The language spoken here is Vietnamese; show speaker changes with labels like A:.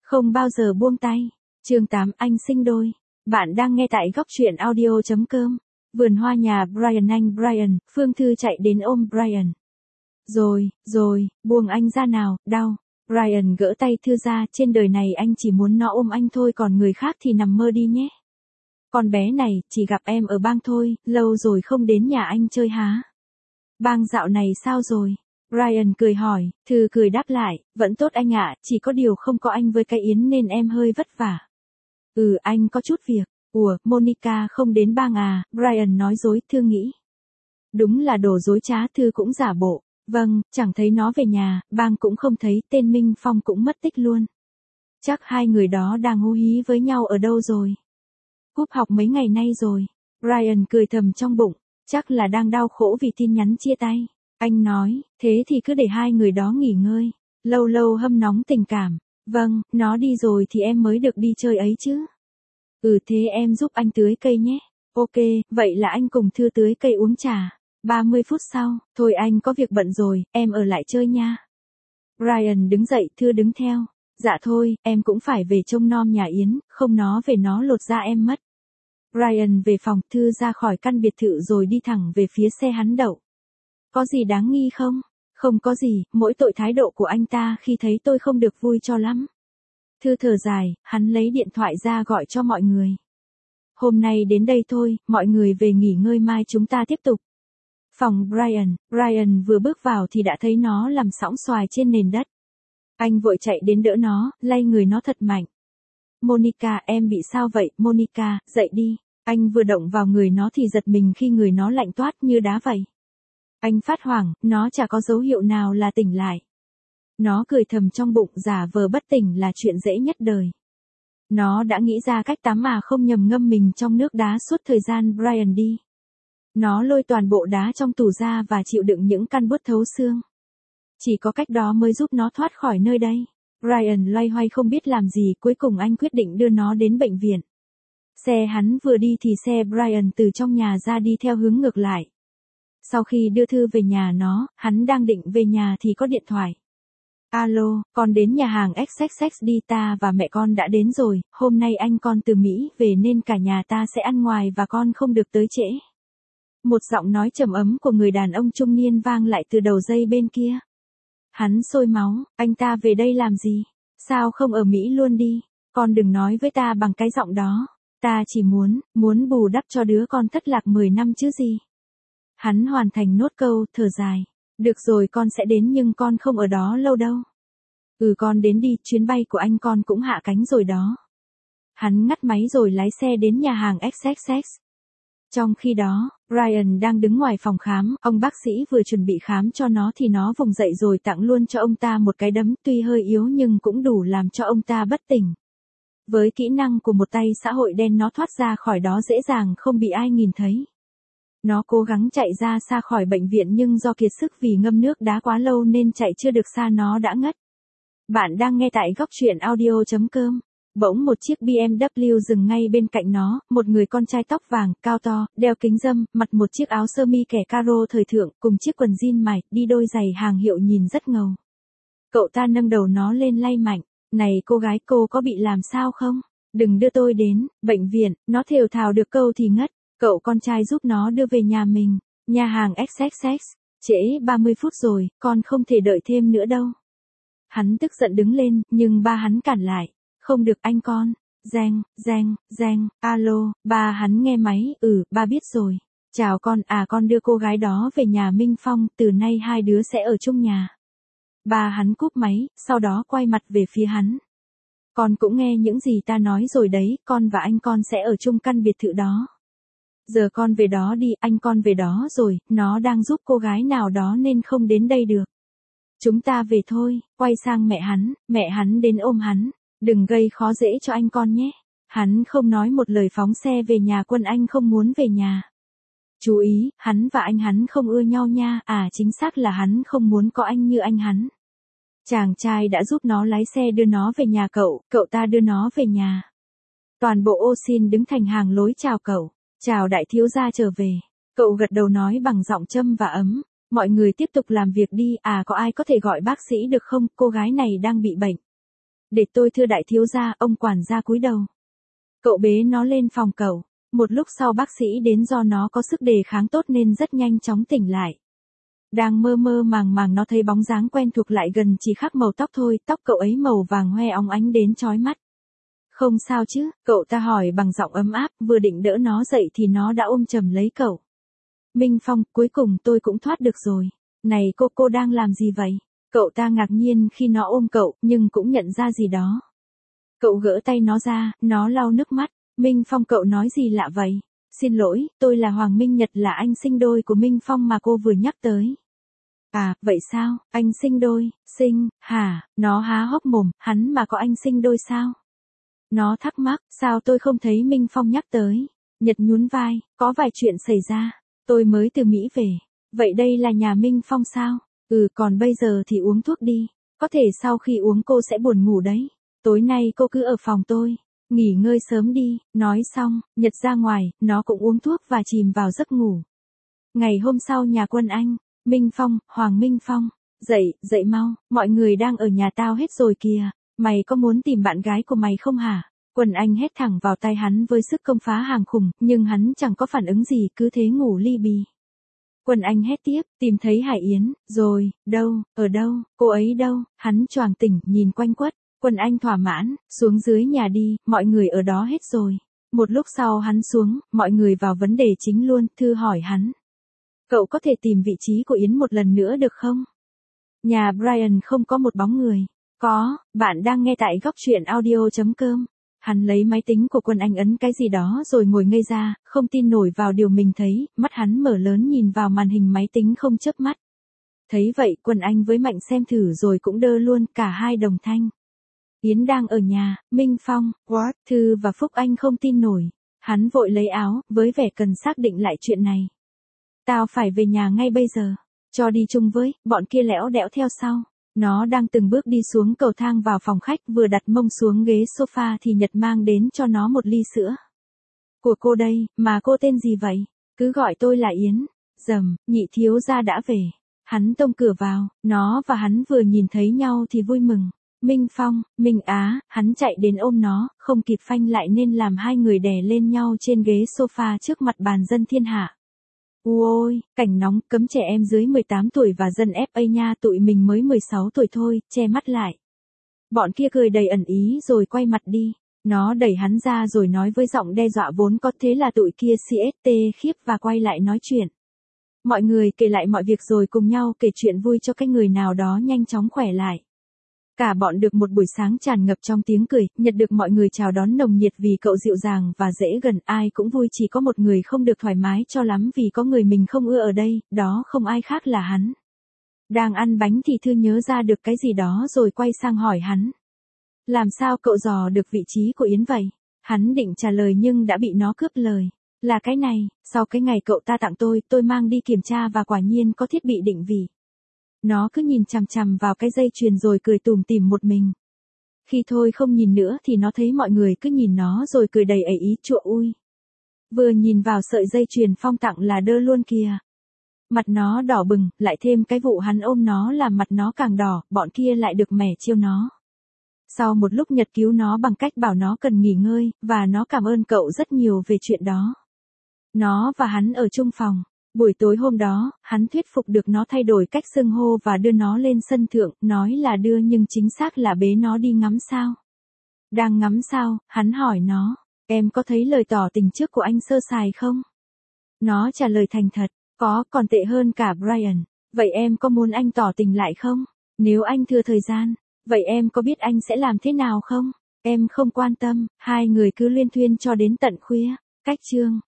A: Không bao giờ buông tay. Chương 8 Anh sinh đôi. Bạn đang nghe tại góc truyện audio.com. Vườn hoa nhà Brian. Anh Brian, Phương Thư chạy đến ôm Brian. Rồi, buông anh ra nào, đau. Brian gỡ tay Thư ra, trên đời này anh chỉ muốn nó ôm anh thôi, còn người khác thì nằm mơ đi nhé. Con bé này, chỉ gặp em ở bang thôi, lâu rồi không đến nhà anh chơi há. Bang dạo này sao rồi? Brian cười hỏi, Thư cười đáp lại, vẫn tốt anh ạ, chỉ có điều không có anh với cái Yến nên em hơi vất vả. Anh có chút việc. Ủa, Monica không đến bang à? Brian nói dối, Thư nghĩ. Đúng là đồ dối trá, Thư cũng giả bộ. Vâng, chẳng thấy nó về nhà, bang cũng không thấy, tên Minh Phong cũng mất tích luôn. Chắc hai người đó đang hú hí với nhau ở đâu rồi. Cúp học mấy ngày nay rồi. Brian cười thầm trong bụng, chắc là đang đau khổ vì tin nhắn chia tay. Anh nói, thế thì cứ để hai người đó nghỉ ngơi, lâu lâu hâm nóng tình cảm. Vâng, nó đi rồi thì em mới được đi chơi ấy chứ. Thế em giúp anh tưới cây nhé. Ok, vậy là anh cùng Thư tưới cây uống trà. 30 phút sau, thôi anh có việc bận rồi, em ở lại chơi nha. Brian đứng dậy, Thư đứng theo. Dạ thôi, em cũng phải về trông nom nhà Yến, không nó về nó lột da em mất. Brian về phòng, Thư ra khỏi căn biệt thự rồi đi thẳng về phía xe hắn đậu. Có gì đáng nghi không? Không có gì, mỗi tội thái độ của anh ta khi thấy tôi không được vui cho lắm. Thư thở dài, hắn lấy điện thoại ra gọi cho mọi người. Hôm nay đến đây thôi, mọi người về nghỉ ngơi, mai chúng ta tiếp tục. Phòng Brian vừa bước vào thì đã thấy nó nằm sõng xoài trên nền đất. Anh vội chạy đến đỡ nó, lay người nó thật mạnh. Monica, em bị sao vậy? Monica, dậy đi. Anh vừa động vào người nó thì giật mình khi người nó lạnh toát như đá vậy. Anh phát hoảng, nó chả có dấu hiệu nào là tỉnh lại. Nó cười thầm trong bụng, giả vờ bất tỉnh là chuyện dễ nhất đời. Nó đã nghĩ ra cách tắm mà không nhầm, ngâm mình trong nước đá suốt thời gian Brian đi. Nó lôi toàn bộ đá trong tủ ra và chịu đựng những căn buốt thấu xương. Chỉ có cách đó mới giúp nó thoát khỏi nơi đây. Brian loay hoay không biết làm gì, cuối cùng anh quyết định đưa nó đến bệnh viện. Xe hắn vừa đi thì xe Brian từ trong nhà ra đi theo hướng ngược lại. Sau khi đưa Thư về nhà hắn đang định về nhà thì có điện thoại. Alo, con đến nhà hàng XXX đi, ta và mẹ con đã đến rồi, hôm nay anh con từ Mỹ về nên cả nhà ta sẽ ăn ngoài và con không được tới trễ. Một giọng nói trầm ấm của người đàn ông trung niên vang lại từ đầu dây bên kia. Hắn sôi máu, anh ta về đây làm gì? Sao không ở Mỹ luôn đi? Con đừng nói với ta bằng cái giọng đó. Ta chỉ muốn bù đắp cho đứa con thất lạc 10 năm chứ gì. Hắn hoàn thành nốt câu, thở dài. Được rồi, con sẽ đến nhưng con không ở đó lâu đâu. Con đến đi, chuyến bay của anh con cũng hạ cánh rồi đó. Hắn ngắt máy rồi lái xe đến nhà hàng XXX. Trong khi đó, Brian đang đứng ngoài phòng khám, ông bác sĩ vừa chuẩn bị khám cho nó thì nó vùng dậy rồi tặng luôn cho ông ta một cái đấm, tuy hơi yếu nhưng cũng đủ làm cho ông ta bất tỉnh. Với kỹ năng của một tay xã hội đen, nó thoát ra khỏi đó dễ dàng không bị ai nhìn thấy. Nó cố gắng chạy ra xa khỏi bệnh viện nhưng do kiệt sức vì ngâm nước đá quá lâu nên chạy chưa được xa, nó đã ngất. Bạn đang nghe tại góc truyện audio.com. Bỗng một chiếc BMW dừng ngay bên cạnh nó, một người con trai tóc vàng, cao to, đeo kính râm, mặc một chiếc áo sơ mi kẻ caro thời thượng, cùng chiếc quần jean mài, đi đôi giày hàng hiệu nhìn rất ngầu. Cậu ta nâng đầu nó lên lay mạnh. Này cô gái, cô có bị làm sao không? Đừng đưa tôi đến bệnh viện. Nó thều thào được câu thì ngất. Cậu con trai giúp nó đưa về nhà mình. Nhà hàng XXX. Trễ 30 phút rồi, con không thể đợi thêm nữa đâu. Hắn tức giận đứng lên, nhưng ba hắn cản lại. Không được anh con. Reng, alo, ba hắn nghe máy, ba biết rồi. Chào con, con đưa cô gái đó về nhà Minh Phong, từ nay hai đứa sẽ ở chung nhà. Ba hắn cúp máy, sau đó quay mặt về phía hắn. Con cũng nghe những gì ta nói rồi đấy, con và anh con sẽ ở chung căn biệt thự đó. Giờ con về đó đi, anh con về đó rồi, nó đang giúp cô gái nào đó nên không đến đây được. Chúng ta về thôi, quay sang mẹ hắn đến ôm hắn. Đừng gây khó dễ cho anh con nhé. Hắn không nói một lời phóng xe về nhà Quân, anh không muốn về nhà. Chú ý, hắn và anh hắn không ưa nhau nha, chính xác là hắn không muốn có anh như anh hắn. Chàng trai đã giúp nó lái xe đưa nó về nhà cậu ta đưa nó về nhà. Toàn bộ ô xin đứng thành hàng lối chào cậu. Chào đại thiếu gia trở về. Cậu gật đầu nói bằng giọng châm và ấm. Mọi người tiếp tục làm việc đi, có ai có thể gọi bác sĩ được không, cô gái này đang bị bệnh. Để tôi thưa đại thiếu gia, ông quản gia cúi đầu. Cậu bế nó lên phòng cậu. Một lúc sau bác sĩ đến, do nó có sức đề kháng tốt nên rất nhanh chóng tỉnh lại. Đang mơ mơ màng màng nó thấy bóng dáng quen thuộc lại gần, chỉ khác màu tóc thôi, tóc cậu ấy màu vàng hoe óng ánh đến chói mắt. Không sao chứ, cậu ta hỏi bằng giọng ấm áp, vừa định đỡ nó dậy thì nó đã ôm chầm lấy cậu. Minh Phong, cuối cùng tôi cũng thoát được rồi. Này cô đang làm gì vậy? Cậu ta ngạc nhiên khi nó ôm cậu, nhưng cũng nhận ra gì đó. Cậu gỡ tay nó ra, nó lau nước mắt. Minh Phong, cậu nói gì lạ vậy? Xin lỗi, tôi là Hoàng Minh Nhật, là anh sinh đôi của Minh Phong mà cô vừa nhắc tới. À, vậy sao, anh sinh đôi, hả? Nó há hốc mồm, hắn mà có anh sinh đôi sao? Nó thắc mắc, sao tôi không thấy Minh Phong nhắc tới? Nhật nhún vai, có vài chuyện xảy ra. Tôi mới từ Mỹ về. Vậy đây là nhà Minh Phong sao? Còn bây giờ thì uống thuốc đi. Có thể sau khi uống cô sẽ buồn ngủ đấy. Tối nay cô cứ ở phòng tôi. Nghỉ ngơi sớm đi. Nói xong, Nhật ra ngoài, nó cũng uống thuốc và chìm vào giấc ngủ. Ngày hôm sau nhà Quân Anh, Minh Phong, Hoàng Minh Phong. Dậy mau, mọi người đang ở nhà tao hết rồi kìa. Mày có muốn tìm bạn gái của mày không hả? Quân Anh hét thẳng vào tai hắn với sức công phá hàng khủng, nhưng hắn chẳng có phản ứng gì, cứ thế ngủ li bì. Quân Anh hét tiếp, tìm thấy Hải Yến, rồi, đâu, ở đâu, cô ấy đâu? Hắn choàng tỉnh, nhìn quanh quất. Quân Anh thỏa mãn, xuống dưới nhà đi, mọi người ở đó hết rồi. Một lúc sau hắn xuống, mọi người vào vấn đề chính luôn, Thư hỏi hắn. Cậu có thể tìm vị trí của Yến một lần nữa được không? Nhà Brian không có một bóng người. Có, bạn đang nghe tại góc truyện audio.com. Hắn lấy máy tính của Quân Anh ấn cái gì đó rồi ngồi ngây ra, không tin nổi vào điều mình thấy, mắt hắn mở lớn nhìn vào màn hình máy tính không chớp mắt. Thấy vậy, Quân Anh với Mạnh xem thử rồi cũng đơ luôn, cả hai đồng thanh. Yến đang ở nhà, Minh Phong, what? Thư và Phúc Anh không tin nổi. Hắn vội lấy áo, với vẻ cần xác định lại chuyện này. Tao phải về nhà ngay bây giờ. Cho đi chung với, bọn kia lẽo đẽo theo sau. Nó đang từng bước đi xuống cầu thang vào phòng khách, vừa đặt mông xuống ghế sofa thì Nhật mang đến cho nó một ly sữa. Của cô đây, mà cô tên gì vậy? Cứ gọi tôi là Yến. Nhị thiếu gia đã về. Hắn tông cửa vào, nó và hắn vừa nhìn thấy nhau thì vui mừng. Minh Phong, Minh Á, hắn chạy đến ôm nó, không kịp phanh lại nên làm hai người đè lên nhau trên ghế sofa trước mặt bàn dân thiên hạ. Ôi, cảnh nóng, cấm trẻ em dưới 18 tuổi và dân FA nha, tụi mình mới 16 tuổi thôi, che mắt lại. Bọn kia cười đầy ẩn ý rồi quay mặt đi. Nó đẩy hắn ra rồi nói với giọng đe dọa vốn có, thế là tụi kia CST khiếp và quay lại nói chuyện. Mọi người kể lại mọi việc rồi cùng nhau kể chuyện vui cho cái người nào đó nhanh chóng khỏe lại. Cả bọn được một buổi sáng tràn ngập trong tiếng cười, Nhật được mọi người chào đón nồng nhiệt vì cậu dịu dàng và dễ gần, ai cũng vui, chỉ có một người không được thoải mái cho lắm vì có người mình không ưa ở đây, đó không ai khác là hắn. Đang ăn bánh thì Thư nhớ ra được cái gì đó rồi quay sang hỏi hắn. Làm sao cậu dò được vị trí của Yến vậy? Hắn định trả lời nhưng đã bị nó cướp lời. Là cái này, sau cái ngày cậu ta tặng tôi mang đi kiểm tra và quả nhiên có thiết bị định vị. Nó cứ nhìn chằm chằm vào cái dây chuyền rồi cười tủm tỉm một mình. Khi thôi không nhìn nữa thì nó thấy mọi người cứ nhìn nó rồi cười đầy ẩy ý, chua ui. Vừa nhìn vào sợi dây chuyền Phong tặng là đơ luôn kìa. Mặt nó đỏ bừng, lại thêm cái vụ hắn ôm nó làm mặt nó càng đỏ, bọn kia lại được mẻ chiêu nó. Sau một lúc Nhật cứu nó bằng cách bảo nó cần nghỉ ngơi, và nó cảm ơn cậu rất nhiều về chuyện đó. Nó và hắn ở chung phòng. Buổi tối hôm đó, hắn thuyết phục được nó thay đổi cách xưng hô và đưa nó lên sân thượng, nói là đưa nhưng chính xác là bế nó đi ngắm sao. Đang ngắm sao, hắn hỏi nó, em có thấy lời tỏ tình trước của anh sơ sài không? Nó trả lời thành thật, có, còn tệ hơn cả Brian. Vậy em có muốn anh tỏ tình lại không? Nếu anh thừa thời gian, vậy em có biết anh sẽ làm thế nào không? Em không quan tâm, hai người cứ luyên thuyên cho đến tận khuya. Cách chương